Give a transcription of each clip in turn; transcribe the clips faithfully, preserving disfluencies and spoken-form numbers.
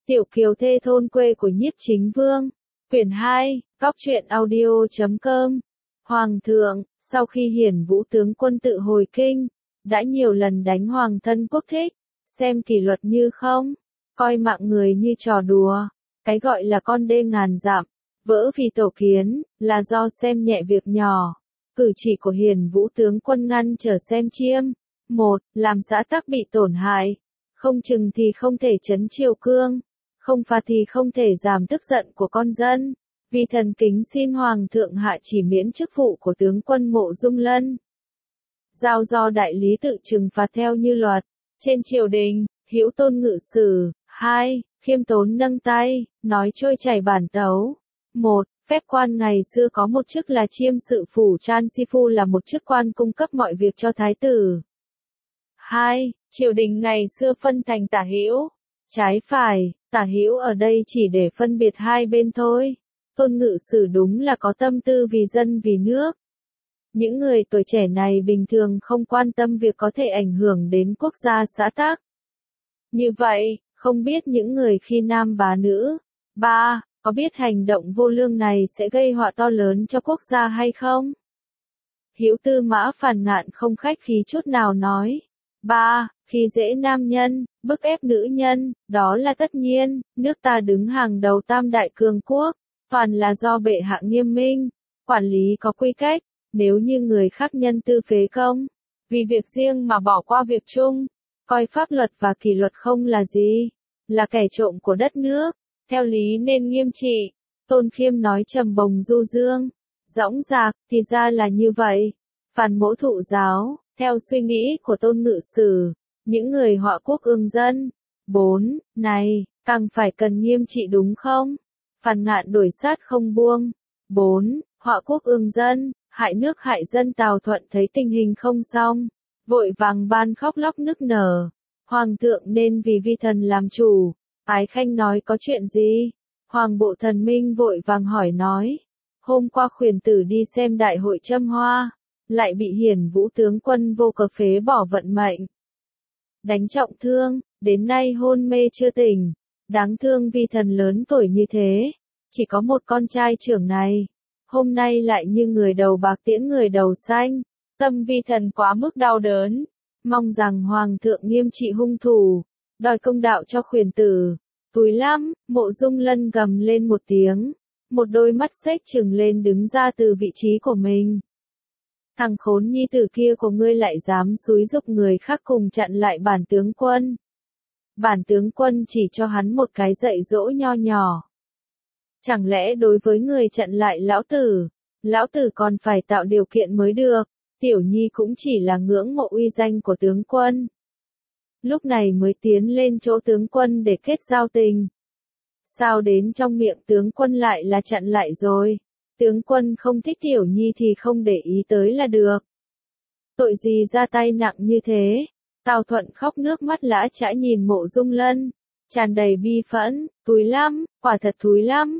Tiểu kiều thê thôn quê của Nhiếp Chính Vương. Quyển hai, Cóc truyện audio chấm com. Hoàng thượng, sau khi Hiển Vũ tướng quân tự hồi kinh, đã nhiều lần đánh hoàng thân quốc thích, xem kỷ luật như không, coi mạng người như trò đùa. Cái gọi là con đê ngàn dặm, vỡ vì tổ kiến, là do xem nhẹ việc nhỏ. Cử chỉ của Hiển Vũ tướng quân ngăn trở xem chiêm. Một, làm xã tắc bị tổn hại. Không chừng thì không thể trấn triều cương, không phạt thì không thể giảm tức giận của con dân. Vì thần kính xin Hoàng thượng hạ chỉ miễn chức vụ của tướng quân Mộ Dung Lân. Giao do đại lý tự trừng phạt theo như luật. Trên triều đình, Hữu Tôn ngự sử. Hai, khiêm tốn nâng tay, nói trôi chảy bản tấu. Một, phép quan ngày xưa có một chức là chiêm sự phủ Chan Si Phu, là một chức quan cung cấp mọi việc cho thái tử. Hai, triều đình ngày xưa phân thành tả hữu, trái phải. Tả hữu ở đây chỉ để phân biệt hai bên thôi. Tôn ngự sử đúng là có tâm tư vì dân vì nước. Những người tuổi trẻ này bình thường không quan tâm việc có thể ảnh hưởng đến quốc gia xã tắc. Như vậy, không biết những người khi nam bá nữ. Ba, có biết hành động vô lương này sẽ gây họa to lớn cho quốc gia hay không? Hữu Tư Mã Phàn Ngạn không khách khí chút nào nói. Ba, khi dễ nam nhân, bức ép nữ nhân, đó là tất nhiên. Nước ta đứng hàng đầu tam đại cường quốc, toàn là do bệ hạ nghiêm minh, quản lý có quy cách. Nếu như người khác nhân tư phế công, vì việc riêng mà bỏ qua việc chung, coi pháp luật và kỷ luật không là gì, là kẻ trộm của đất nước, theo lý nên nghiêm trị. Tôn Khiêm nói trầm bồng du dương, dõng dạc, thì ra là như vậy. Phàn Mỗ thụ giáo, theo suy nghĩ của Tôn ngự sử, những người họa quốc ương dân. Bốn, này, càng phải cần nghiêm trị đúng không? Phàn Ngạn đổi sát không buông. Bốn, họa quốc ương dân, hại nước hại dân. Tào Thuận thấy tình hình không xong, vội vàng ban khóc lóc nức nở. Hoàng thượng nên vì vi thần làm chủ. Ái Khanh nói có chuyện gì? Hoàng bộ thần minh vội vàng hỏi nói. Hôm qua khuyển tử đi xem đại hội Châm Hoa, lại bị Hiển Vũ tướng quân vô cớ phế bỏ vận mệnh. Đánh trọng thương, đến nay hôn mê chưa tỉnh. Đáng thương vi thần lớn tuổi như thế, chỉ có một con trai trưởng này. Hôm nay lại như người đầu bạc tiễn người đầu xanh. Tâm vi thần quá mức đau đớn. Mong rằng Hoàng thượng nghiêm trị hung thủ, đòi công đạo cho khuyển tử. Túi lắm, Mộ Dung Lân gầm lên một tiếng. Một đôi mắt xếch trừng lên đứng ra từ vị trí của mình. Thằng khốn nhi tử kia của ngươi lại dám xúi giục người khác cùng chặn lại bản tướng quân. Bản tướng quân chỉ cho hắn một cái dạy dỗ nho nhỏ. Chẳng lẽ đối với người chặn lại lão tử, lão tử còn phải tạo điều kiện mới được. Tiểu nhi cũng chỉ là ngưỡng mộ uy danh của tướng quân, lúc này mới tiến lên chỗ tướng quân để kết giao tình. Sao đến trong miệng tướng quân lại là chặn lại rồi? Tướng quân không thích tiểu nhi thì không để ý tới là được. Tội gì ra tay nặng như thế? Tào Thuận khóc nước mắt lã chã nhìn Mộ Dung Lân, tràn đầy bi phẫn. Thúi lắm, quả thật thúi lắm.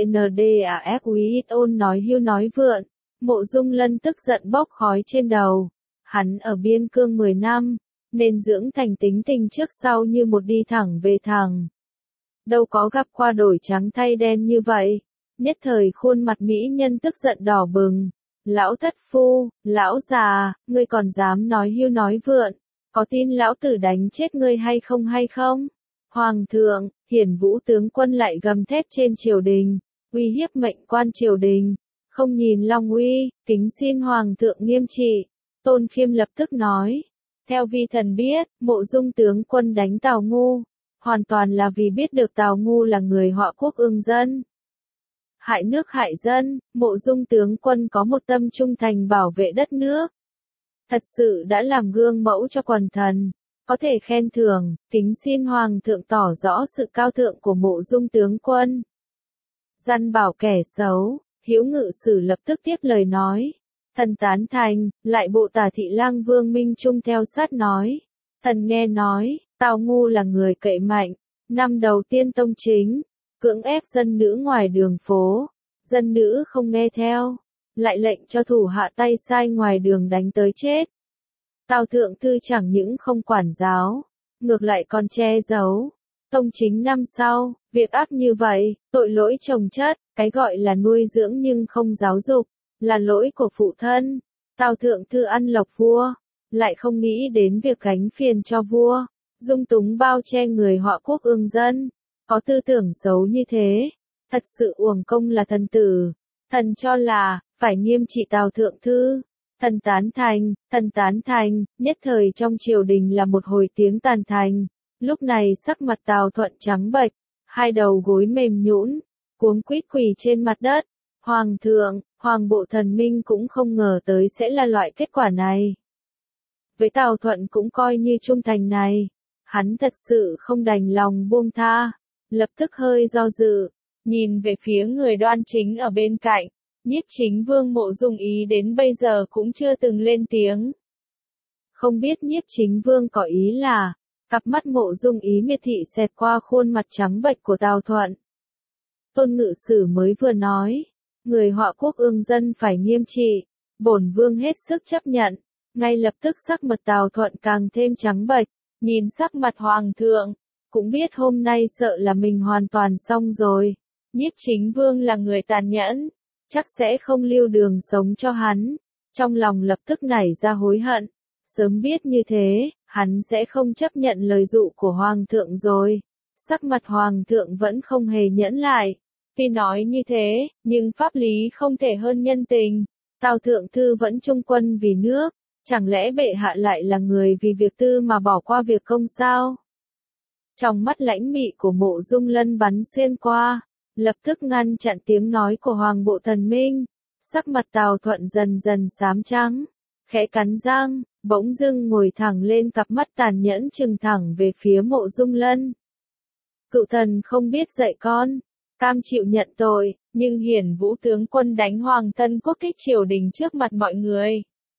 Gndafuit nói hiu nói vượn. Mộ Dung Lân tức giận bốc khói trên đầu. Hắn ở biên cương mười năm, nên dưỡng thành tính tình trước sau như một đi thẳng về thẳng. Đâu có gặp qua đổi trắng thay đen như vậy. Nhất thời khuôn mặt mỹ nhân tức giận đỏ bừng. Lão thất phu, lão già, ngươi còn dám nói hiu nói vượn, có tin lão tử đánh chết ngươi hay không hay không? Hoàng thượng, Hiển Vũ tướng quân lại gầm thét trên triều đình, uy hiếp mệnh quan triều đình, không nhìn long uy, kính xin Hoàng thượng nghiêm trị. Tôn Khiêm lập tức nói, theo vi thần biết, Mộ Dung tướng quân đánh Tào Ngu, hoàn toàn là vì biết được Tào Ngu là người họa quốc ương dân, hại nước hại dân. Mộ Dung tướng quân có một tâm trung thành bảo vệ đất nước, thật sự đã làm gương mẫu cho quần thần, có thể khen thưởng. Kính xin Hoàng thượng tỏ rõ sự cao thượng của Mộ Dung tướng quân, dằn bảo kẻ xấu. Hữu ngự sử lập tức tiếp lời nói, thần tán thành. Lại bộ Tả Thị Lang Vương Minh Trung theo sát nói, thần nghe nói, Tào Ngu là người cậy mạnh, năm đầu tiên tông chính, cưỡng ép dân nữ ngoài đường phố, dân nữ không nghe theo, lại lệnh cho thủ hạ tay sai ngoài đường đánh tới chết. Tào thượng thư chẳng những không quản giáo, ngược lại còn che giấu, Tông chính năm sau, việc ác như vậy, tội lỗi chồng chất, cái gọi là nuôi dưỡng nhưng không giáo dục, là lỗi của phụ thân. Tào thượng thư ăn lộc vua, lại không nghĩ đến việc gánh phiền cho vua, dung túng bao che người họa quốc ương dân, có tư tưởng xấu như thế, thật sự uổng công là thần tử. Thần cho là, phải nghiêm trị Tào thượng thư. Thần tán thành, thần tán thành, nhất thời trong triều đình là một hồi tiếng tàn thành. Lúc này sắc mặt Tào Thuận trắng bệch, hai đầu gối mềm nhũn, cuống quýt quỳ trên mặt đất. Hoàng thượng, Hoàng bộ thần minh cũng không ngờ tới sẽ là loại kết quả này. Với Tào Thuận cũng coi như trung thành này, hắn thật sự không đành lòng buông tha, lập tức hơi do dự, nhìn về phía người đoan chính ở bên cạnh. Nhiếp chính vương Mộ Dung Ý đến bây giờ cũng chưa từng lên tiếng. Không biết nhiếp chính vương có ý là, cặp mắt Mộ Dung Ý miệt thị xẹt qua khuôn mặt trắng bệch của Tào Thuận. Tôn Ngự Sử mới vừa nói, người họa quốc ương dân phải nghiêm trị, bổn vương hết sức chấp nhận, ngay lập tức sắc mặt Tào Thuận càng thêm trắng bệch, nhìn sắc mặt hoàng thượng, cũng biết hôm nay sợ là mình hoàn toàn xong rồi. Nhiếp chính vương là người tàn nhẫn, chắc sẽ không lưu đường sống cho hắn, trong lòng lập tức nảy ra hối hận, sớm biết như thế, hắn sẽ không chấp nhận lời dụ của hoàng thượng rồi. Sắc mặt hoàng thượng vẫn không hề nhẫn lại, tuy nói như thế, nhưng pháp lý không thể hơn nhân tình. Tào thượng thư vẫn trung quân vì nước, chẳng lẽ bệ hạ lại là người vì việc tư mà bỏ qua việc công sao? Trong mắt lãnh mị của Mộ Dung Lân bắn xuyên qua, lập tức ngăn chặn tiếng nói của Hoàng bộ thần minh. Sắc mặt Tào Thuận dần dần xám trắng, khẽ cắn răng, bỗng dưng ngồi thẳng lên, cặp mắt tàn nhẫn trừng thẳng về phía Mộ Dung Lân. Cựu thần không biết dạy con, cam chịu nhận tội, nhưng Hiển Vũ tướng quân đánh Hoàng thân quốc kích triều đình trước mặt mọi người,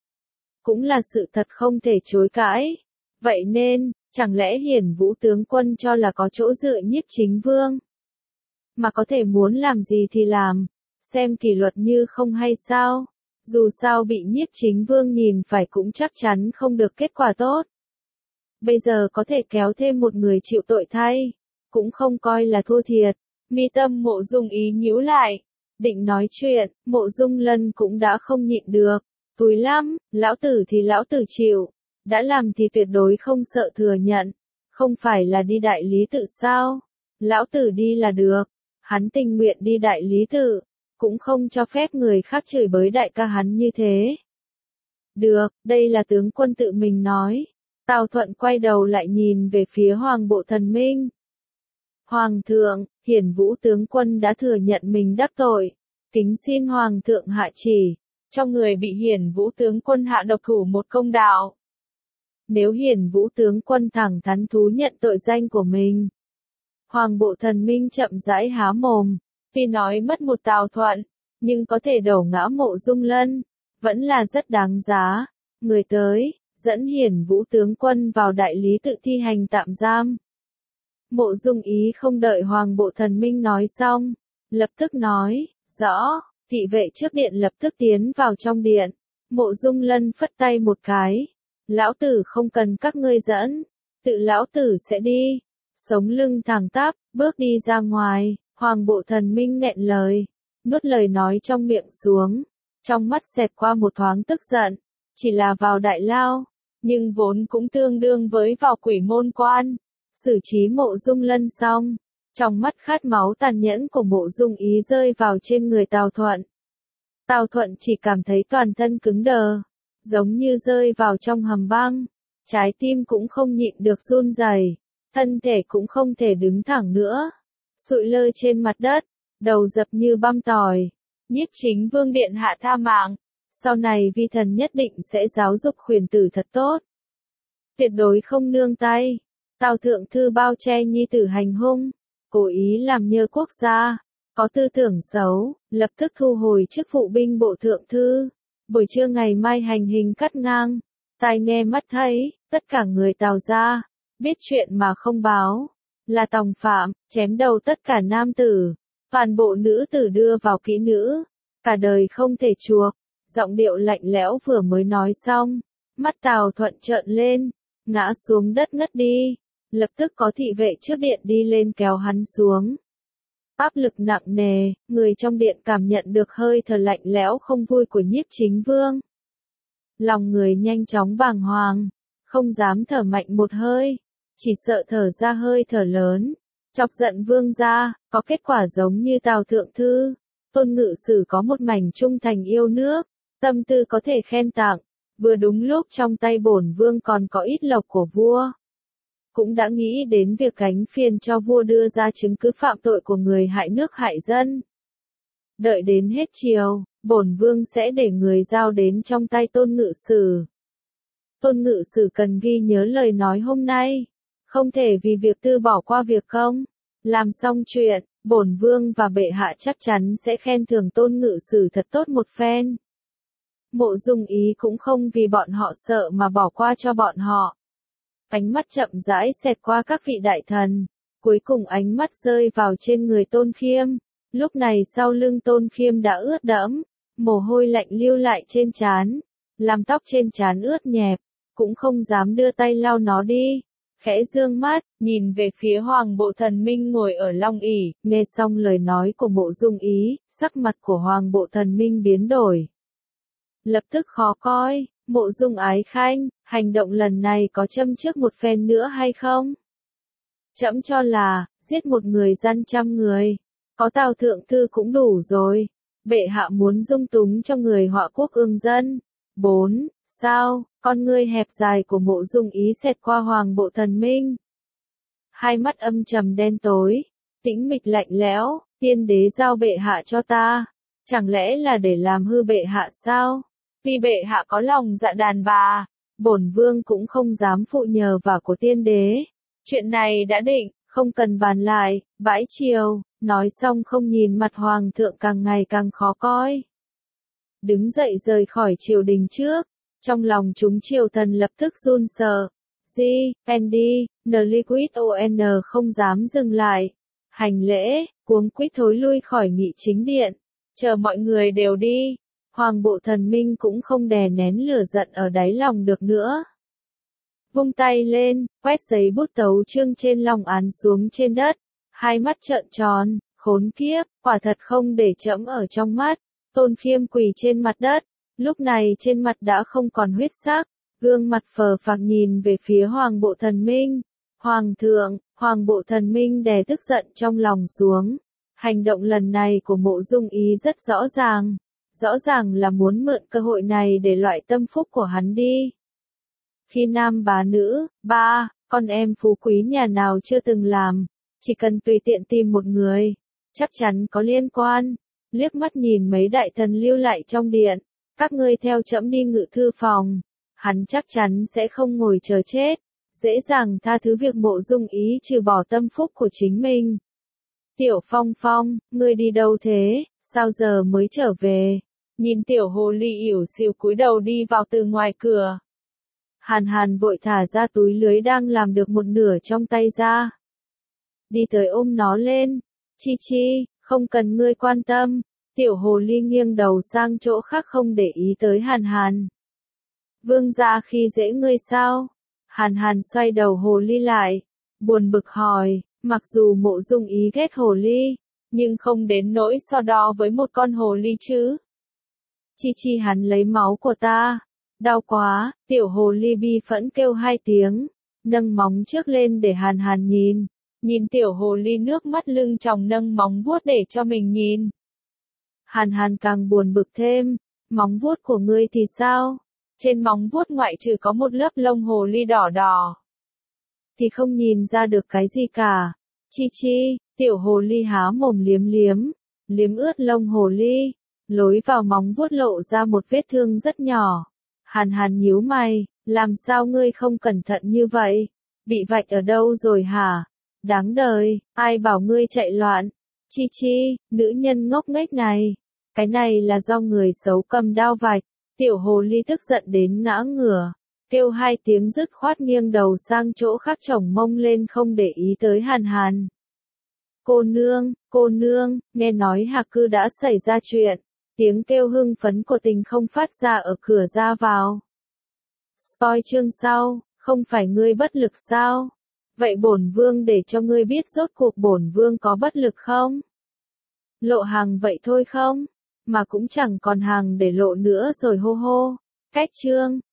cũng là sự thật không thể chối cãi. Vậy nên, chẳng lẽ Hiển Vũ tướng quân cho là có chỗ dựa nhiếp chính vương, mà có thể muốn làm gì thì làm, xem kỷ luật như không hay sao? Dù sao bị nhiếp chính vương nhìn phải cũng chắc chắn không được kết quả tốt. Bây giờ có thể kéo thêm một người chịu tội thay, cũng không coi là thua thiệt. Mi tâm Mộ Dung Ý nhíu lại, định nói chuyện, Mộ Dung Lân cũng đã không nhịn được. Túi lắm, lão tử thì lão tử chịu, đã làm thì tuyệt đối không sợ thừa nhận, không phải là đi đại lý tự sao? Lão tử đi là được, hắn tình nguyện đi đại lý tự, cũng không cho phép người khác chửi bới đại ca hắn như thế. Được, đây là tướng quân tự mình nói. Tào Thuận quay đầu lại nhìn về phía Hoàng bộ thần minh. Hoàng thượng, Hiển Vũ tướng quân đã thừa nhận mình đắc tội, kính xin Hoàng thượng hạ chỉ, cho người bị Hiển Vũ tướng quân hạ độc thủ một công đạo. Nếu Hiển Vũ tướng quân thẳng thắn thú nhận tội danh của mình. Hoàng bộ thần minh chậm rãi há mồm, tuy nói mất một Tào Thuận, nhưng có thể đổ ngã Mộ Dung Lân, vẫn là rất đáng giá. Người tới, dẫn Hiển Vũ tướng quân vào đại lý tự thi hành tạm giam. Mộ Dung Ý không đợi Hoàng bộ thần minh nói xong, lập tức nói, rõ, thị vệ trước điện lập tức tiến vào trong điện. Mộ Dung Lân phất tay một cái, lão tử không cần các ngươi dẫn, tự lão tử sẽ đi. Sống lưng thẳng tắp, bước đi ra ngoài, Hoàng bộ thần minh nghẹn lời, nuốt lời nói trong miệng xuống, trong mắt xẹt qua một thoáng tức giận, chỉ là vào đại lao, nhưng vốn cũng tương đương với vào quỷ môn quan. Xử trí Mộ Dung Lân xong, trong mắt khát máu tàn nhẫn của Mộ Dung Ý rơi vào trên người Tào Thuận. Tào Thuận chỉ cảm thấy toàn thân cứng đờ, giống như rơi vào trong hầm băng, trái tim cũng không nhịn được run rẩy, thân thể cũng không thể đứng thẳng nữa, sụi lơ trên mặt đất, đầu dập như băm tỏi. Nhiếp chính vương điện hạ tha mạng, sau này vi thần nhất định sẽ giáo dục khuyển tử thật tốt, tuyệt đối không nương tay. Tào thượng thư bao che nhi tử hành hung, cố ý làm nhơ quốc gia, có tư tưởng xấu, lập tức thu hồi chức vụ binh bộ thượng thư. Buổi trưa ngày mai hành hình cắt ngang, tai nghe mắt thấy, tất cả người Tào gia, biết chuyện mà không báo, là tòng phạm, chém đầu tất cả nam tử, toàn bộ nữ tử đưa vào kỹ nữ, cả đời không thể chuộc. Giọng điệu lạnh lẽo vừa mới nói xong, mắt Tào Thuận trợn lên, ngã xuống đất ngất đi. Lập tức có thị vệ trước điện đi lên kéo hắn xuống. Áp lực nặng nề, người trong điện cảm nhận được hơi thở lạnh lẽo không vui của Nhiếp Chính Vương. Lòng người nhanh chóng bàng hoàng, không dám thở mạnh một hơi, chỉ sợ thở ra hơi thở lớn, chọc giận vương gia, có kết quả giống như Tào Thượng Thư. Tôn Ngự Sử có một mảnh trung thành yêu nước, tâm tư có thể khen tặng, vừa đúng lúc trong tay bổn vương còn có ít lộc của vua. Cũng đã nghĩ đến việc gánh phiền cho vua đưa ra chứng cứ phạm tội của người hại nước hại dân. Đợi đến hết chiều, bổn vương sẽ để người giao đến trong tay Tôn Ngự Sử. Tôn Ngự Sử cần ghi nhớ lời nói hôm nay, không thể vì việc tư bỏ qua việc công. Làm xong chuyện, bổn vương và bệ hạ chắc chắn sẽ khen thưởng Tôn Ngự Sử thật tốt một phen. Mộ Dung Ý cũng không vì bọn họ sợ mà bỏ qua cho bọn họ. Ánh mắt chậm rãi xẹt qua các vị đại thần, cuối cùng ánh mắt rơi vào trên người Tôn Khiêm. Lúc này sau lưng Tôn Khiêm đã ướt đẫm, mồ hôi lạnh lưu lại trên trán, làm tóc trên trán ướt nhẹp, cũng không dám đưa tay lau nó đi. Khẽ dương mắt, nhìn về phía Hoàng Bộ Thần Minh ngồi ở long ỷ, nghe xong lời nói của Mộ Dung Ý, sắc mặt của Hoàng Bộ Thần Minh biến đổi. Lập tức khó coi, Mộ Dung Ái Khanh, hành động lần này có châm trước một phen nữa hay không? Trẫm cho là, giết một người gian trăm người, có Tào Thượng Thư cũng đủ rồi, bệ hạ muốn dung túng cho người họa quốc ương dân. bốn. Sao, con ngươi hẹp dài của Mộ Dung Ý xẹt qua Hoàng Bộ Thần Minh. Hai mắt âm trầm đen tối, tĩnh mịch lạnh lẽo, tiên đế giao bệ hạ cho ta, chẳng lẽ là để làm hư bệ hạ sao? Vì bệ hạ có lòng dạ đàn bà, bổn vương cũng không dám phụ nhờ vào của tiên đế. Chuyện này đã định, không cần bàn lại, bãi triều, nói xong không nhìn mặt hoàng thượng càng ngày càng khó coi. Đứng dậy rời khỏi triều đình trước, trong lòng chúng triều thần lập tức run sợ. G, Andy, N Liquid O N không dám dừng lại. Hành lễ, cuống quýt thối lui khỏi nghị chính điện, chờ mọi người đều đi. Hoàng Bộ Thần Minh cũng không đè nén lửa giận ở đáy lòng được nữa. Vung tay lên, quét giấy bút tấu chương trên long án xuống trên đất, hai mắt trợn tròn, khốn kiếp, quả thật không để trẫm ở trong mắt. Tôn Khiêm quỳ trên mặt đất, lúc này trên mặt đã không còn huyết sắc, gương mặt phờ phạc nhìn về phía Hoàng Bộ Thần Minh. Hoàng thượng, Hoàng Bộ Thần Minh đè tức giận trong lòng xuống. Hành động lần này của Mộ Dung Ý rất rõ ràng. Rõ ràng là muốn mượn cơ hội này để loại tâm phúc của hắn đi. Khi nam bá nữ, ba, con em phú quý nhà nào chưa từng làm, chỉ cần tùy tiện tìm một người, chắc chắn có liên quan. Liếc mắt nhìn mấy đại thần lưu lại trong điện, các ngươi theo trẫm đi ngự thư phòng, hắn chắc chắn sẽ không ngồi chờ chết, dễ dàng tha thứ việc Mộ Dung Ý trừ bỏ tâm phúc của chính mình. Tiểu Phong Phong, ngươi đi đâu thế, sao giờ mới trở về? Nhìn tiểu hồ ly ỉu xìu cúi đầu đi vào từ ngoài cửa. Hàn Hàn vội thả ra túi lưới đang làm được một nửa trong tay ra. Đi tới ôm nó lên. Chi chi, không cần ngươi quan tâm. Tiểu hồ ly nghiêng đầu sang chỗ khác không để ý tới Hàn Hàn. Vương gia khi dễ ngươi sao? Hàn Hàn xoay đầu hồ ly lại, buồn bực hỏi, mặc dù Mộ Dung Ý ghét hồ ly, nhưng không đến nỗi so đo với một con hồ ly chứ. Chi chi hắn lấy máu của ta. Đau quá, tiểu hồ ly bi phẫn kêu hai tiếng, nâng móng trước lên để Hàn Hàn nhìn. Nhìn tiểu hồ ly nước mắt lưng tròng nâng móng vuốt để cho mình nhìn. Hàn Hàn càng buồn bực thêm, móng vuốt của ngươi thì sao? Trên móng vuốt ngoại trừ có một lớp lông hồ ly đỏ đỏ, thì không nhìn ra được cái gì cả. Chi chi, tiểu hồ ly há mồm liếm liếm, liếm ướt lông hồ ly, lối vào móng vuốt lộ ra một vết thương rất nhỏ. Hàn Hàn nhíu mày, làm sao ngươi không cẩn thận như vậy? Bị vạch ở đâu rồi hả? Đáng đời, ai bảo ngươi chạy loạn? Chi chi, nữ nhân ngốc nghếch này, cái này là do người xấu cầm đao vạch. Tiểu hồ ly tức giận đến ngã ngửa, kêu hai tiếng dứt khoát nghiêng đầu sang chỗ khác chổng mông lên không để ý tới Hàn Hàn. Cô nương, cô nương, nghe nói Hạc Cư đã xảy ra chuyện. Tiếng kêu hưng phấn của Tình Không phát ra ở cửa ra vào. Spoil chương sau, không phải ngươi bất lực sao? Vậy bổn vương để cho ngươi biết rốt cuộc bổn vương có bất lực không? Lộ hàng vậy thôi không? Mà cũng chẳng còn hàng để lộ nữa rồi hô hô. Cách chương